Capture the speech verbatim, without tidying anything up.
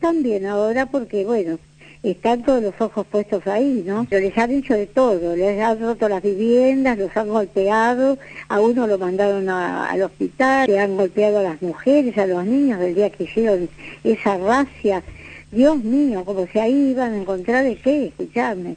están bien ahora porque, bueno, están todos los ojos puestos ahí, ¿no? Pero les han hecho de todo, les han roto las viviendas, los han golpeado, a uno lo mandaron a, al hospital, le han golpeado a las mujeres, a los niños del día que hicieron esa racia. Dios mío, como si ahí iban a encontrar de qué, escucharme.